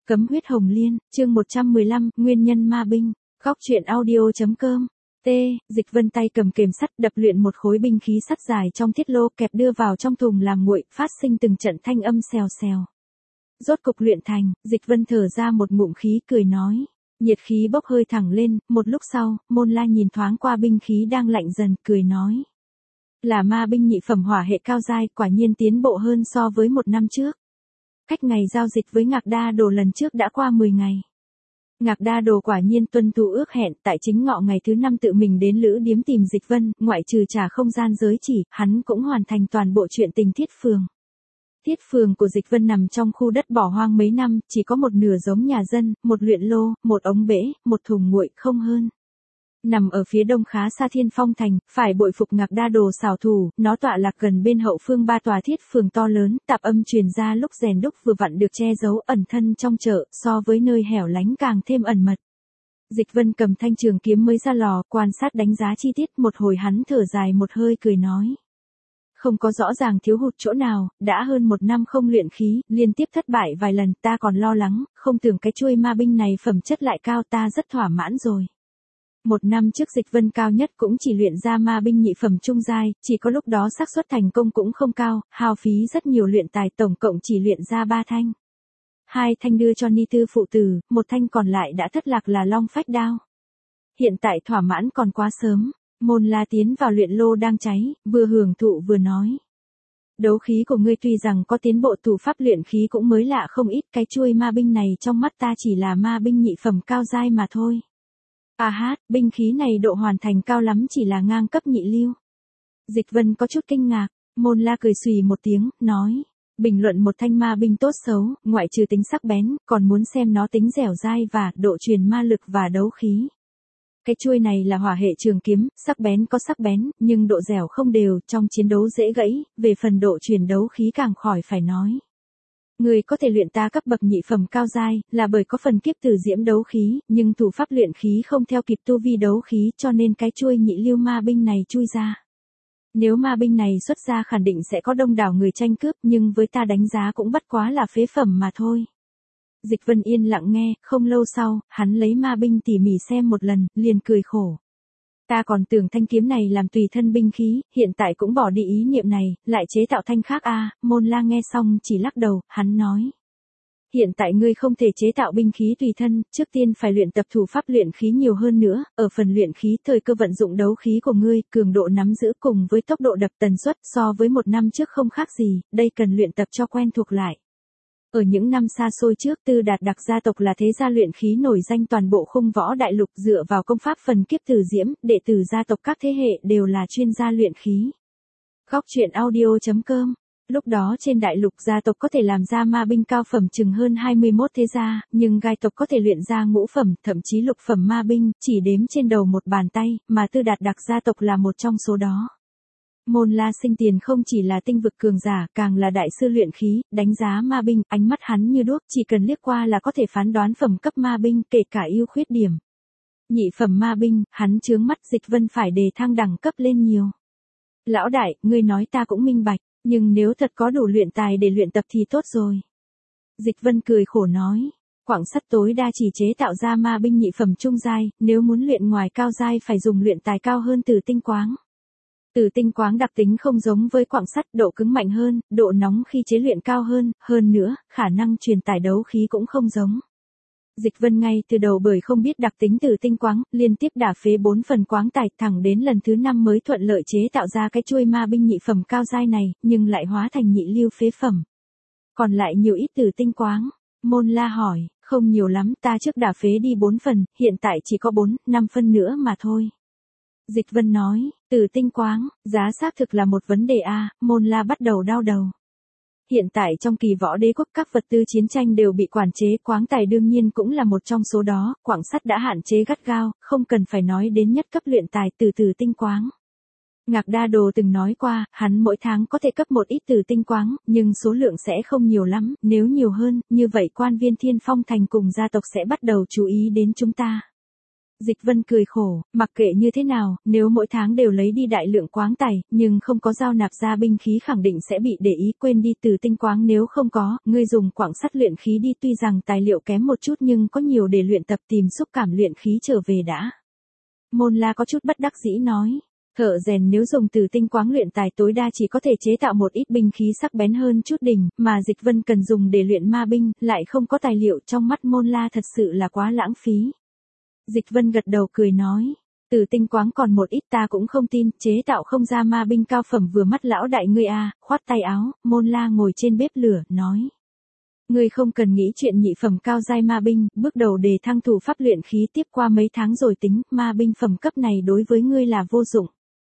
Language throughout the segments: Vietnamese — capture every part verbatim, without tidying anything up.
Cấm huyết hồng liên, chương một trăm mười lăm, nguyên nhân ma binh. Góc truyện audio.com. T. Dịch Vân tay cầm kềm sắt đập luyện một khối binh khí sắt dài trong thiết lô kẹp đưa vào trong thùng làm nguội, phát sinh từng trận thanh âm xèo xèo. Rốt cục luyện thành, Dịch Vân thở ra một ngụm khí cười nói. Nhiệt khí bốc hơi thẳng lên, một lúc sau, Môn La nhìn thoáng qua binh khí đang lạnh dần, cười nói. Là ma binh nhị phẩm hỏa hệ cao giai, quả nhiên tiến bộ hơn so với một năm trước. Cách ngày giao dịch với Ngạc Đa Đồ lần trước đã qua mười ngày. Ngạc Đa Đồ quả nhiên tuân thủ ước hẹn, tại chính ngọ ngày thứ năm tự mình đến lữ điếm tìm Dịch Vân, ngoại trừ trả không gian giới chỉ, hắn cũng hoàn thành toàn bộ chuyện tình Thiết Phường. Thiết Phường của Dịch Vân nằm trong khu đất bỏ hoang mấy năm, chỉ có một nửa giống nhà dân, một luyện lô, một ống bể, một thùng nguội, không hơn. Nằm ở phía đông khá xa Thiên Phong Thành, phải bội phục Ngạc Đa Đồ xảo thủ, nó tọa lạc gần bên hậu phương ba tòa thiết phường to lớn, tạp âm truyền ra lúc rèn đúc vừa vặn được che giấu ẩn thân trong chợ, so với nơi hẻo lánh càng thêm ẩn mật. Dịch Vân cầm thanh trường kiếm mới ra lò, quan sát đánh giá chi tiết, một hồi hắn thở dài một hơi cười nói. Không có rõ ràng thiếu hụt chỗ nào, đã hơn một năm không luyện khí, liên tiếp thất bại vài lần, ta còn lo lắng, không tưởng cái chuôi ma binh này phẩm chất lại cao, ta rất thỏa mãn rồi. Một năm trước Dịch Vân cao nhất cũng chỉ luyện ra ma binh nhị phẩm trung giai, chỉ có lúc đó xác suất thành công cũng không cao, hao phí rất nhiều luyện tài, tổng cộng chỉ luyện ra ba thanh. Hai thanh đưa cho ni tư phụ tử, một thanh còn lại đã thất lạc là long phách đao. Hiện tại thỏa mãn còn quá sớm. Môn La tiến vào luyện lô đang cháy, vừa hưởng thụ vừa nói. Đấu khí của ngươi tuy rằng có tiến bộ, thủ pháp luyện khí cũng mới lạ không ít, cái chuôi ma binh này trong mắt ta chỉ là ma binh nhị phẩm cao giai mà thôi. À hát, binh khí này độ hoàn thành cao lắm, chỉ là ngang cấp nhị lưu. Dịch Vân có chút kinh ngạc, Môn La cười xùy một tiếng, nói. Bình luận một thanh ma binh tốt xấu, ngoại trừ tính sắc bén, còn muốn xem nó tính dẻo dai và độ truyền ma lực và đấu khí. Cái chuôi này là hỏa hệ trường kiếm, sắc bén có sắc bén, nhưng độ dẻo không đều, trong chiến đấu dễ gãy, về phần độ truyền đấu khí càng khỏi phải nói. Người có thể luyện ta cấp bậc nhị phẩm cao giai, là bởi có phần kiếp tử diễm đấu khí, nhưng thủ pháp luyện khí không theo kịp tu vi đấu khí, cho nên cái chuôi nhị lưu ma binh này chui ra. Nếu ma binh này xuất ra khẳng định sẽ có đông đảo người tranh cướp, nhưng với ta đánh giá cũng bất quá là phế phẩm mà thôi. Dịch Vân yên lặng nghe, không lâu sau, hắn lấy ma binh tỉ mỉ xem một lần, liền cười khổ. Ta còn tưởng thanh kiếm này làm tùy thân binh khí, hiện tại cũng bỏ đi ý niệm này, lại chế tạo thanh khác a. À, Môn La nghe xong chỉ lắc đầu, hắn nói. Hiện tại ngươi không thể chế tạo binh khí tùy thân, trước tiên phải luyện tập thủ pháp luyện khí nhiều hơn nữa, ở phần luyện khí thời cơ vận dụng đấu khí của ngươi, cường độ nắm giữ cùng với tốc độ đập tần suất so với một năm trước không khác gì, đây cần luyện tập cho quen thuộc lại. Ở những năm xa xôi trước, Tư Đạt Đặc gia tộc là thế gia luyện khí nổi danh toàn bộ khung võ đại lục, dựa vào công pháp phần kiếp tử diễm, đệ tử gia tộc các thế hệ đều là chuyên gia luyện khí. Góc truyện audio.com. Lúc đó trên đại lục gia tộc có thể làm ra ma binh cao phẩm chừng hơn hai mươi mốt thế gia, nhưng gai tộc có thể luyện ra ngũ phẩm, thậm chí lục phẩm ma binh, chỉ đếm trên đầu một bàn tay, mà Tư Đạt Đặc gia tộc là một trong số đó. Môn La sinh tiền không chỉ là tinh vực cường giả, càng là đại sư luyện khí, đánh giá ma binh, ánh mắt hắn như đuốc, chỉ cần liếc qua là có thể phán đoán phẩm cấp ma binh, kể cả ưu khuyết điểm. Nhị phẩm ma binh, hắn chướng mắt Dịch Vân phải đề thăng đẳng cấp lên nhiều. Lão đại, ngươi nói ta cũng minh bạch, nhưng nếu thật có đủ luyện tài để luyện tập thì tốt rồi. Dịch Vân cười khổ nói, quặng sắt tối đa chỉ chế tạo ra ma binh nhị phẩm trung giai, nếu muốn luyện ngoài cao giai phải dùng luyện tài cao hơn từ tinh quáng. Từ tinh quáng đặc tính không giống với quặng sắt, độ cứng mạnh hơn, độ nóng khi chế luyện cao hơn, hơn nữa, khả năng truyền tải đấu khí cũng không giống. Dịch Vân ngay từ đầu bởi không biết đặc tính từ tinh quáng, liên tiếp đả phế bốn phần quáng tài, thẳng đến lần thứ năm mới thuận lợi chế tạo ra cái chuôi ma binh nhị phẩm cao giai này, nhưng lại hóa thành nhị lưu phế phẩm. Còn lại nhiều ít từ tinh quáng. Môn La hỏi, không nhiều lắm, ta trước đả phế đi bốn phần, hiện tại chỉ có bốn, năm phân nữa mà thôi. Dịch Vân nói, từ tinh quáng, giá xác thực là một vấn đề a. À, Môn La bắt đầu đau đầu. Hiện tại trong kỳ võ đế quốc các vật tư chiến tranh đều bị quản chế, quáng tài đương nhiên cũng là một trong số đó, quặng sắt đã hạn chế gắt gao, không cần phải nói đến nhất cấp luyện tài từ từ tinh quáng. Ngạc Đa Đồ từng nói qua, hắn mỗi tháng có thể cấp một ít từ tinh quáng, nhưng số lượng sẽ không nhiều lắm, nếu nhiều hơn, như vậy quan viên Thiên Phong Thành cùng gia tộc sẽ bắt đầu chú ý đến chúng ta. Dịch Vân cười khổ, mặc kệ như thế nào, nếu mỗi tháng đều lấy đi đại lượng quáng tài, nhưng không có giao nạp ra binh khí khẳng định sẽ bị để ý quên đi từ tinh quáng nếu không có, ngươi dùng quặng sắt luyện khí đi tuy rằng tài liệu kém một chút nhưng có nhiều để luyện tập tìm xúc cảm luyện khí trở về đã. Môn La có chút bất đắc dĩ nói. Thợ rèn nếu dùng từ tinh quáng luyện tài tối đa chỉ có thể chế tạo một ít binh khí sắc bén hơn chút đỉnh, mà Dịch Vân cần dùng để luyện ma binh, lại không có tài liệu trong mắt Môn La thật sự là quá lãng phí. Dịch Vân gật đầu cười nói, từ tinh quáng còn một ít ta cũng không tin, chế tạo không ra ma binh cao phẩm vừa mắt lão đại ngươi a, khoát tay áo, Môn La ngồi trên bếp lửa, nói. Ngươi không cần nghĩ chuyện nhị phẩm cao giai ma binh, bước đầu đề thăng thủ pháp luyện khí tiếp qua mấy tháng rồi tính, ma binh phẩm cấp này đối với ngươi là vô dụng.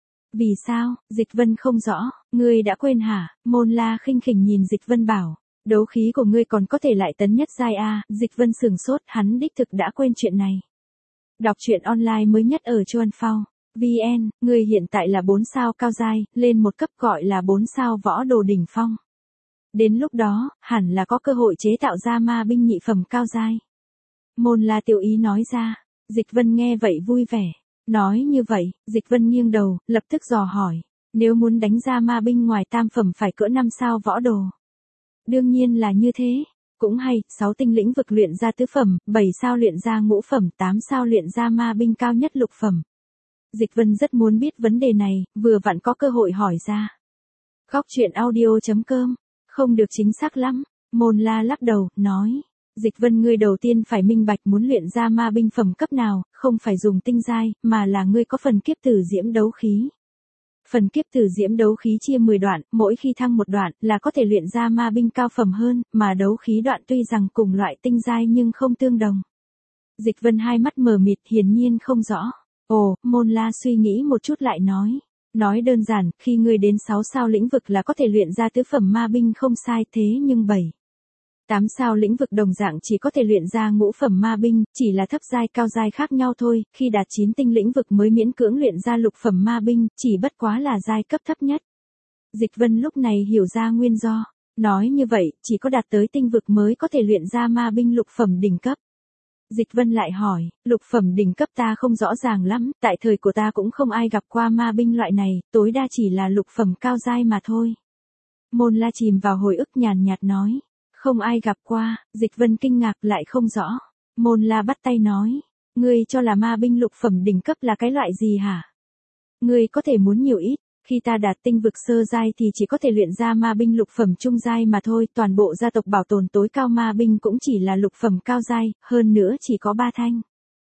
Vì sao? Dịch Vân không rõ, ngươi đã quên hả? Môn La khinh khỉnh nhìn Dịch Vân bảo, đấu khí của ngươi còn có thể lại tấn nhất giai a, Dịch Vân sừng sốt, hắn đích thực đã quên chuyện này. Đọc truyện online mới nhất ở Chuan Phao. vê en, ngươi hiện tại là bốn sao cao giai, lên một cấp gọi là bốn sao võ đồ đỉnh phong. Đến lúc đó, hẳn là có cơ hội chế tạo ra ma binh nhị phẩm cao giai. Môn La tiểu ý nói ra, Dịch Vân nghe vậy vui vẻ. Nói như vậy, Dịch Vân nghiêng đầu, lập tức dò hỏi, nếu muốn đánh ra ma binh ngoài tam phẩm phải cỡ năm sao võ đồ. Đương nhiên là như thế, cũng hay, sáu tinh lĩnh vực luyện ra tứ phẩm, bảy sao luyện ra ngũ phẩm, tám sao luyện ra ma binh cao nhất lục phẩm. Dịch Vân rất muốn biết vấn đề này, vừa vặn có cơ hội hỏi ra. Góc truyện audio chấm com, không được chính xác lắm, Môn La lắc đầu, nói. Dịch Vân ngươi đầu tiên phải minh bạch muốn luyện ra ma binh phẩm cấp nào, không phải dùng tinh giai, mà là ngươi có phần kiếp tử diễm đấu khí. Phần kiếp tử diễm đấu khí chia mười đoạn, mỗi khi thăng một đoạn là có thể luyện ra ma binh cao phẩm hơn, mà đấu khí đoạn tuy rằng cùng loại tinh giai nhưng không tương đồng. Dịch Vân hai mắt mờ mịt hiển nhiên không rõ. Ồ, Môn La suy nghĩ một chút lại nói. Nói đơn giản, khi ngươi đến sáu sao lĩnh vực là có thể luyện ra tứ phẩm ma binh không sai thế nhưng bảy. tám sao lĩnh vực đồng dạng chỉ có thể luyện ra ngũ phẩm ma binh, chỉ là thấp giai cao giai khác nhau thôi, khi đạt chín tinh lĩnh vực mới miễn cưỡng luyện ra lục phẩm ma binh, chỉ bất quá là giai cấp thấp nhất. Dịch Vân lúc này hiểu ra nguyên do, nói như vậy, chỉ có đạt tới tinh vực mới có thể luyện ra ma binh lục phẩm đỉnh cấp. Dịch Vân lại hỏi, lục phẩm đỉnh cấp ta không rõ ràng lắm, tại thời của ta cũng không ai gặp qua ma binh loại này, tối đa chỉ là lục phẩm cao giai mà thôi. Môn La chìm vào hồi ức nhàn nhạt nói. Không ai gặp qua, Dịch Vân kinh ngạc lại không rõ. Môn La bắt tay nói, ngươi cho là ma binh lục phẩm đỉnh cấp là cái loại gì hả? Ngươi có thể muốn nhiều ít, khi ta đạt tinh vực sơ giai thì chỉ có thể luyện ra ma binh lục phẩm trung giai mà thôi, toàn bộ gia tộc bảo tồn tối cao ma binh cũng chỉ là lục phẩm cao giai, hơn nữa chỉ có ba thanh.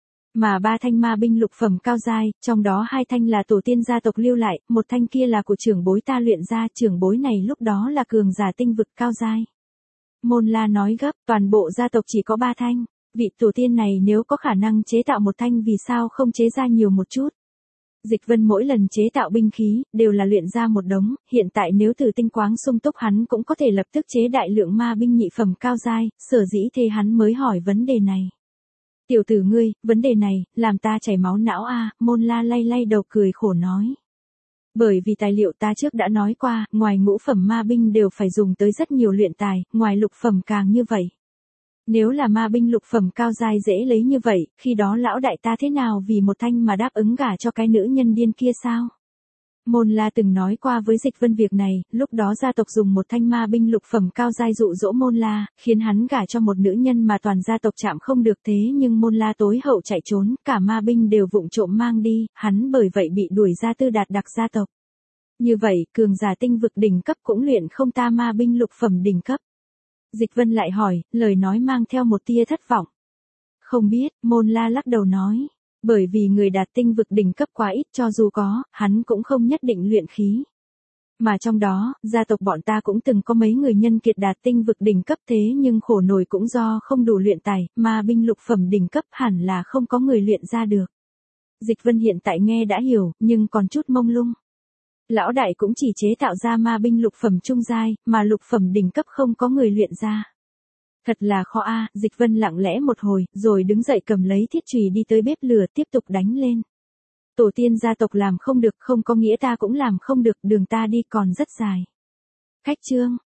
Mà ba thanh ma binh lục phẩm cao giai, trong đó hai thanh là tổ tiên gia tộc lưu lại, một thanh kia là của trưởng bối ta luyện ra, trưởng bối này lúc đó là cường giả tinh vực cao giai. Môn La nói gấp, toàn bộ gia tộc chỉ có ba thanh, vị tổ tiên này nếu có khả năng chế tạo một thanh vì sao không chế ra nhiều một chút. Dịch Vân mỗi lần chế tạo binh khí, đều là luyện ra một đống, hiện tại nếu từ tinh quáng sung túc hắn cũng có thể lập tức chế đại lượng ma binh nhị phẩm cao giai, sở dĩ thế hắn mới hỏi vấn đề này. Tiểu tử ngươi, vấn đề này, làm ta chảy máu não a, Môn La lay lay đầu cười khổ nói. Bởi vì tài liệu ta trước đã nói qua, ngoài ngũ phẩm ma binh đều phải dùng tới rất nhiều luyện tài, ngoài lục phẩm càng như vậy. Nếu là ma binh lục phẩm cao giai dễ lấy như vậy, khi đó lão đại ta thế nào vì một thanh mà đáp ứng gả cho cái nữ nhân điên kia sao? Môn La từng nói qua với Dịch Vân việc này, lúc đó gia tộc dùng một thanh ma binh lục phẩm cao giai dụ dỗ Môn La, khiến hắn gả cho một nữ nhân mà toàn gia tộc chạm không được thế nhưng Môn La tối hậu chạy trốn, cả ma binh đều vụng trộm mang đi, hắn bởi vậy bị đuổi ra Tư Đạt đặc gia tộc. Như vậy, cường giả tinh vực đỉnh cấp cũng luyện không ta ma binh lục phẩm đỉnh cấp. Dịch Vân lại hỏi, lời nói mang theo một tia thất vọng. Không biết, Môn La lắc đầu nói. Bởi vì người đạt tinh vực đỉnh cấp quá ít cho dù có, hắn cũng không nhất định luyện khí. Mà trong đó, gia tộc bọn ta cũng từng có mấy người nhân kiệt đạt tinh vực đỉnh cấp thế nhưng khổ nổi cũng do không đủ luyện tài, mà binh lục phẩm đỉnh cấp hẳn là không có người luyện ra được. Dịch Vân hiện tại nghe đã hiểu, nhưng còn chút mông lung. Lão đại cũng chỉ chế tạo ra ma binh lục phẩm trung giai, mà lục phẩm đỉnh cấp không có người luyện ra. Thật là khó a, Dịch Vân lặng lẽ một hồi, rồi đứng dậy cầm lấy thiết chùy đi tới bếp lửa tiếp tục đánh lên. Tổ tiên gia tộc làm không được không có nghĩa ta cũng làm không được, đường ta đi còn rất dài. Khách chương,